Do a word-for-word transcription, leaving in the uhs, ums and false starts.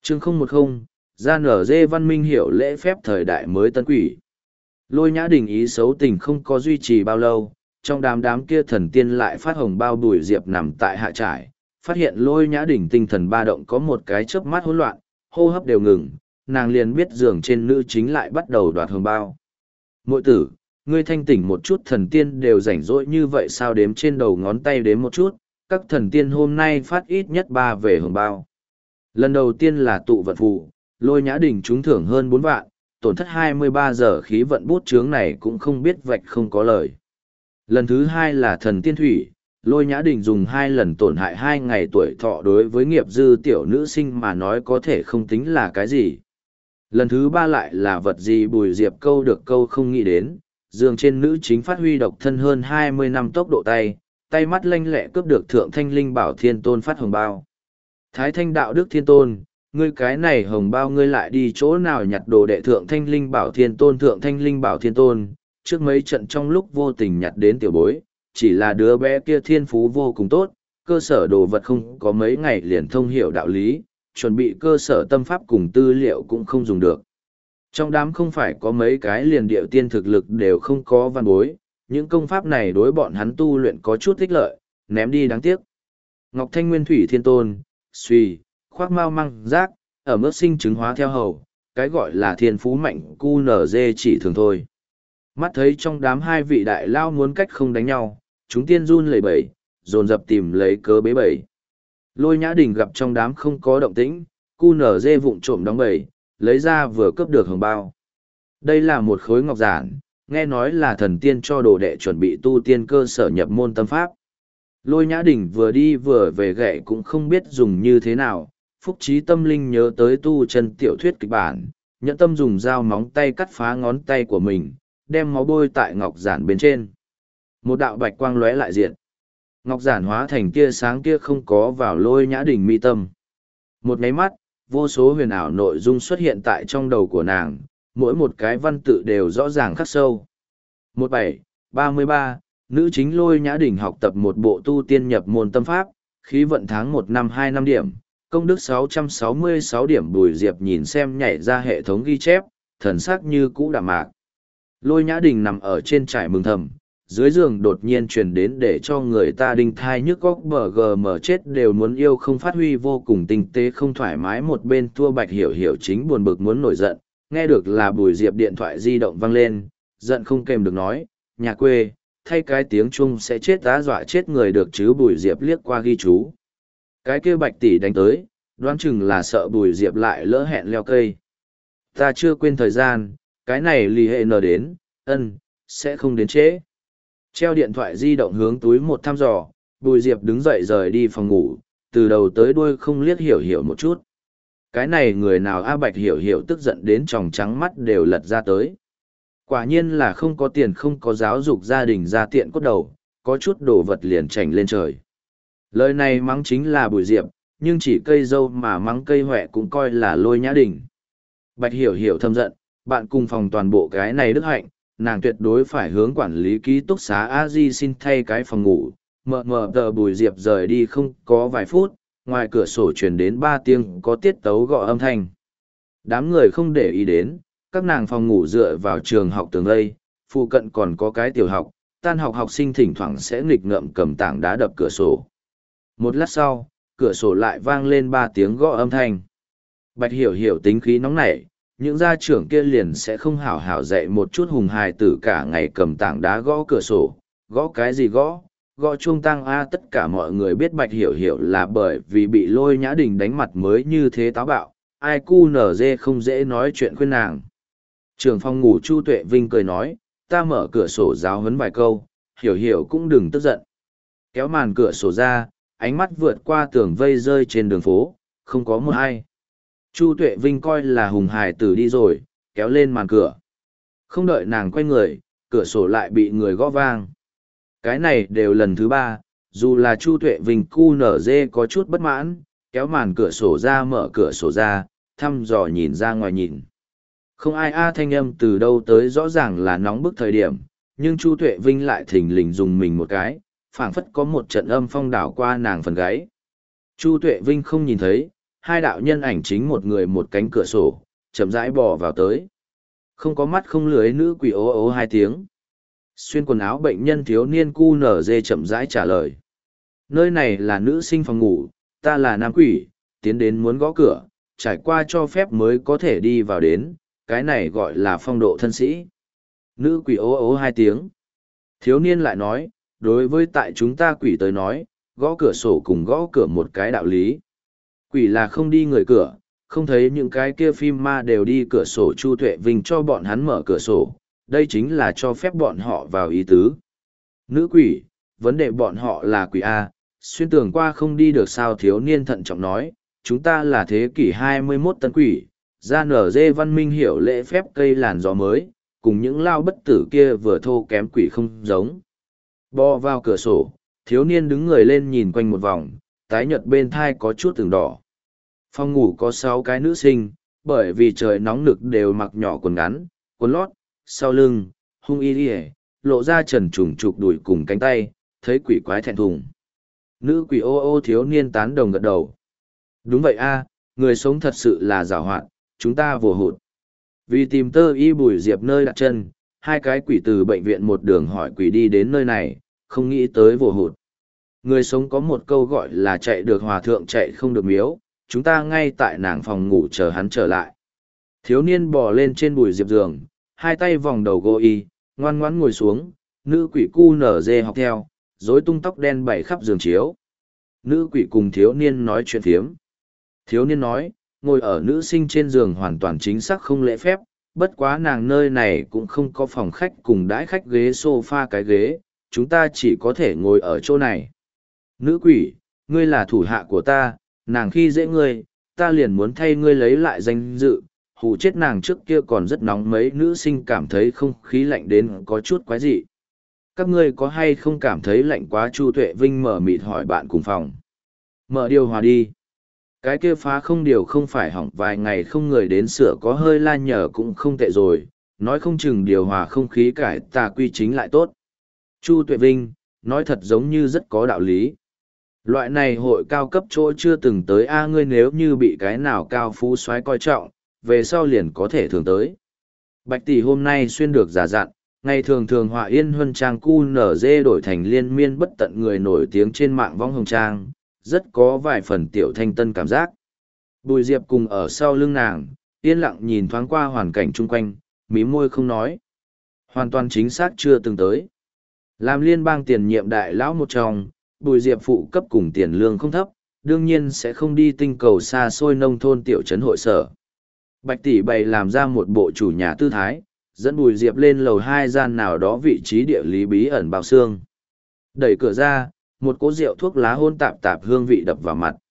Chương không một không, ra nở dê văn minh hiểu lễ phép thời đại mới tân quỷ. Lôi Nhã Đình ý xấu tình không có duy trì bao lâu, trong đám đám kia thần tiên lại phát hồng bao Bùi Diệp nằm tại hạ trải, phát hiện Lôi Nhã Đình tinh thần ba động có một cái chớp mắt hỗn loạn, hô hấp đều ngừng, nàng liền biết giường trên nữ chính lại bắt đầu đoạt hồng bao. Muội tử, ngươi thanh tỉnh một chút, thần tiên đều rảnh rỗi như vậy sao? Đếm trên đầu ngón tay đếm một chút, các thần tiên hôm nay phát ít nhất ba về hồng bao. Lần đầu tiên là tụ vận phù, Lôi Nhã Đình trúng thưởng hơn bốn vạn, tổn thất hai mươi ba giờ khí vận bút chướng này cũng không biết vạch không có lời. Lần thứ hai là thần tiên thủy, Lôi Nhã Đình dùng hai lần tổn hại hai ngày tuổi thọ, đối với nghiệp dư tiểu nữ sinh mà nói có thể không tính là cái gì. Lần thứ ba lại là vật gì? Bùi Diệp câu được câu không nghĩ đến, giường trên nữ chính phát huy độc thân hơn hai mươi năm tốc độ tay, tay mắt lanh lẹ cướp được Thượng Thanh Linh Bảo Thiên Tôn phát hồng bao. Thái Thanh Đạo Đức Thiên Tôn, ngươi cái này hồng bao ngươi lại đi chỗ nào nhặt đồ? Đệ Thượng Thanh Linh Bảo Thiên Tôn. Thượng Thanh Linh Bảo Thiên Tôn, trước mấy trận trong lúc vô tình nhặt đến tiểu bối, chỉ là đứa bé kia thiên phú vô cùng tốt, cơ sở đồ vật không có mấy ngày liền thông hiểu đạo lý, chuẩn bị cơ sở tâm pháp cùng tư liệu cũng không dùng được. Trong đám không phải có mấy cái liền điệu tiên thực lực đều không có văn bối, những công pháp này đối bọn hắn tu luyện có chút ích lợi, ném đi đáng tiếc. Ngọc Thanh Nguyên Thủy Thiên Tôn, suy, khoác mau măng rác, ở mức sinh chứng hóa theo hầu, cái gọi là thiên phú mạnh cu nở dê chỉ thường thôi. Mắt thấy trong đám hai vị đại lao muốn cách không đánh nhau, chúng tiên run lẩy bẩy, dồn dập tìm lấy cớ bế bẩy. Lôi Nhã Đình gặp trong đám không có động tĩnh, cu nở dê vụng trộm đóng bẩy, lấy ra vừa cướp được hồng bao. Đây là một khối ngọc giản, nghe nói là thần tiên cho đồ đệ chuẩn bị tu tiên cơ sở nhập môn tâm pháp. Lôi Nhã Đình vừa đi vừa về gậy cũng không biết dùng như thế nào, phúc trí tâm linh nhớ tới tu chân tiểu thuyết kịch bản, nhẫn tâm dùng dao móng tay cắt phá ngón tay của mình, đem máu bôi tại ngọc giản bên trên. Một đạo bạch quang lóe lại diện. Ngọc giản hóa thành tia sáng kia không có vào Lôi Nhã Đình mi tâm. Một máy mắt, vô số huyền ảo nội dung xuất hiện tại trong đầu của nàng, mỗi một cái văn tự đều rõ ràng khắc sâu. một bảy ba mươi ba nữ chính Lôi Nhã Đình học tập một bộ tu tiên nhập môn tâm pháp, khí vận tháng một năm hai năm điểm, công đức sáu trăm sáu mươi sáu điểm. Bùi Diệp nhìn xem nhảy ra hệ thống ghi chép, thần sắc như cũ đạm mạc. Lôi Nhã Đình nằm ở trên trải mừng thầm, dưới giường đột nhiên truyền đến để cho người ta đinh thai nhức góc bờ gờ mở chết đều muốn yêu không phát huy vô cùng tinh tế không thoải mái. Một bên Tua Bạch Hiểu Hiểu chính buồn bực muốn nổi giận, nghe được là Bùi Diệp điện thoại di động vang lên, giận không kèm được nói, nhà quê, thay cái tiếng Trung sẽ chết tá dọa chết người được chứ. Bùi Diệp liếc qua ghi chú. Cái kia Bạch tỷ đánh tới, đoán chừng là sợ Bùi Diệp lại lỡ hẹn leo cây. Ta chưa quên thời gian, cái này lì hệ nờ đến, ân, sẽ không đến trễ. Treo điện thoại di động hướng túi một thăm dò, Bùi Diệp đứng dậy rời đi phòng ngủ, từ đầu tới đuôi không liếc Hiểu Hiểu một chút. Cái này người nào? A Bạch Hiểu Hiểu tức giận đến tròng trắng mắt đều lật ra tới. Quả nhiên là không có tiền không có giáo dục gia đình ra tiện cốt đầu, có chút đồ vật liền chảnh lên trời. Lời này mắng chính là Bùi Diệp, nhưng chỉ cây dâu mà mắng cây hoẹ cũng coi là Lôi Nhã Đình. Bạch Hiểu Hiểu thâm giận, bạn cùng phòng toàn bộ cái này đức hạnh, nàng tuyệt đối phải hướng quản lý ký túc xá a di xin thay cái phòng ngủ. Mờ mờ tờ Bùi Diệp rời đi không có vài phút, ngoài cửa sổ truyền đến ba tiếng có tiết tấu gõ âm thanh. Đám người không để ý đến, các nàng phòng ngủ dựa vào trường học tường lây, phụ cận còn có cái tiểu học, tan học học sinh thỉnh thoảng sẽ nghịch ngợm cầm tảng đá đập cửa sổ. Một lát sau, cửa sổ lại vang lên ba tiếng gõ âm thanh. Bạch Hiểu Hiểu tính khí nóng nảy, những gia trưởng kia liền sẽ không hảo hảo dạy một chút hùng hài tử cả ngày cầm tảng đá gõ cửa sổ, gõ cái gì gõ, gõ chuông tăng a. Tất cả mọi người biết Bạch Hiểu Hiểu là bởi vì bị Lôi Nhã Đình đánh mặt mới như thế táo bạo, ai cu nở dê không dễ nói chuyện khuyên nàng. Trưởng phòng ngủ Chu Tuệ Vinh cười nói, ta mở cửa sổ giáo huấn vài câu, Hiểu Hiểu cũng đừng tức giận. Kéo màn cửa sổ ra, ánh mắt vượt qua tường vây rơi trên đường phố, không có một ai. Chu Tuệ Vinh coi là hùng hài tử đi rồi, kéo lên màn cửa. Không đợi nàng quay người, cửa sổ lại bị người gõ vang. Cái này đều lần thứ ba, dù là Chu Tuệ Vinh cu nở dê có chút bất mãn, kéo màn cửa sổ ra mở cửa sổ ra, thăm dò nhìn ra ngoài nhìn. Không ai a. Thanh âm từ đâu tới rõ ràng là nóng bức thời điểm, nhưng Chu Tuệ Vinh lại thình lình dùng mình một cái, phảng phất có một trận âm phong đảo qua nàng phần gáy. Chu Tuệ Vinh không nhìn thấy, hai đạo nhân ảnh chính một người một cánh cửa sổ, chậm rãi bò vào tới. Không có mắt không lưới nữ quỷ ố ố hai tiếng. Xuyên quần áo bệnh nhân thiếu niên cu nở dê chậm rãi trả lời. Nơi này là nữ sinh phòng ngủ, ta là nam quỷ, tiến đến muốn gõ cửa, trải qua cho phép mới có thể đi vào đến, cái này gọi là phong độ thân sĩ. Nữ quỷ ố ố hai tiếng. Thiếu niên lại nói, đối với tại chúng ta quỷ tới nói, gõ cửa sổ cùng gõ cửa một cái đạo lý. Quỷ là không đi người cửa, không thấy những cái kia phim ma đều đi cửa sổ. Chu Tuệ Vinh cho bọn hắn mở cửa sổ, đây chính là cho phép bọn họ vào ý tứ. Nữ quỷ, vấn đề bọn họ là quỷ A, xuyên tường qua không đi được sao? Thiếu niên thận trọng nói, chúng ta là thế kỷ hai mươi mốt tân quỷ, ra nở dê văn minh hiểu lễ phép cây làn gió mới, cùng những lao bất tử kia vừa thô kém quỷ không giống. Bò vào cửa sổ, thiếu niên đứng người lên nhìn quanh một vòng, tái nhợt bên thai có chút từng đỏ. Phòng ngủ có sáu cái nữ sinh, bởi vì trời nóng nực đều mặc nhỏ quần ngắn, quần lót, sau lưng, hung y đi lộ ra trần trùng trục đùi cùng cánh tay, thấy quỷ quái thẹn thùng. Nữ quỷ ô ô thiếu niên tán đồng gật đầu. Đúng vậy a, người sống thật sự là giàu hoạt, chúng ta vô hụt. Vì tìm tơ y Bùi Diệp nơi đặt chân, hai cái quỷ từ bệnh viện một đường hỏi quỷ đi đến nơi này, không nghĩ tới vô hụt. Người sống có một câu gọi là chạy được hòa thượng chạy không được miếu, chúng ta ngay tại nàng phòng ngủ chờ hắn trở lại. Thiếu niên bò lên trên Bùi Diệp giường, hai tay vòng đầu gô y, ngoan ngoãn ngồi xuống, nữ quỷ cu nở dê học theo, rối tung tóc đen bảy khắp giường chiếu. Nữ quỷ cùng thiếu niên nói chuyện phiếm. Thiếu niên nói, ngồi ở nữ sinh trên giường hoàn toàn chính xác không lễ phép, bất quá nàng nơi này cũng không có phòng khách cùng đãi khách ghế sofa cái ghế, chúng ta chỉ có thể ngồi ở chỗ này. Nữ quỷ, ngươi là thủ hạ của ta, nàng khi dễ ngươi, ta liền muốn thay ngươi lấy lại danh dự, hù chết nàng trước kia còn rất nóng. Mấy nữ sinh cảm thấy không khí lạnh đến có chút quái dị. Các ngươi có hay không cảm thấy lạnh quá? Chu Tuệ Vinh mở mịt hỏi bạn cùng phòng. Mở điều hòa đi. Cái kia phá không điều không phải hỏng vài ngày không người đến sửa, có hơi la nhở cũng không tệ rồi, nói không chừng điều hòa không khí cải tà quy chính lại tốt. Chu Tuệ Vinh, nói thật giống như rất có đạo lý. Loại này hội cao cấp chỗ chưa từng tới a, ngươi nếu như bị cái nào cao phú soái coi trọng, về sau liền có thể thường tới. Bạch tỷ hôm nay xuyên được giả dặn, ngày thường thường họa yên huân trang cu nở dê đổi thành liên miên bất tận người nổi tiếng trên mạng vong hồng trang, rất có vài phần tiểu thanh tân cảm giác. Bùi Diệp cùng ở sau lưng nàng, yên lặng nhìn thoáng qua hoàn cảnh chung quanh, mím môi không nói. Hoàn toàn chính xác chưa từng tới. Làm liên bang tiền nhiệm đại lão một trong, Bùi Diệp phụ cấp cùng tiền lương không thấp, đương nhiên sẽ không đi tinh cầu xa xôi nông thôn tiểu trấn hội sở. Bạch tỷ bày làm ra một bộ chủ nhà tư thái, dẫn Bùi Diệp lên lầu hai gian nào đó vị trí địa lý bí ẩn bao xương. Đẩy cửa ra, một cỗ rượu thuốc lá hôn tạp tạp hương vị đập vào mặt.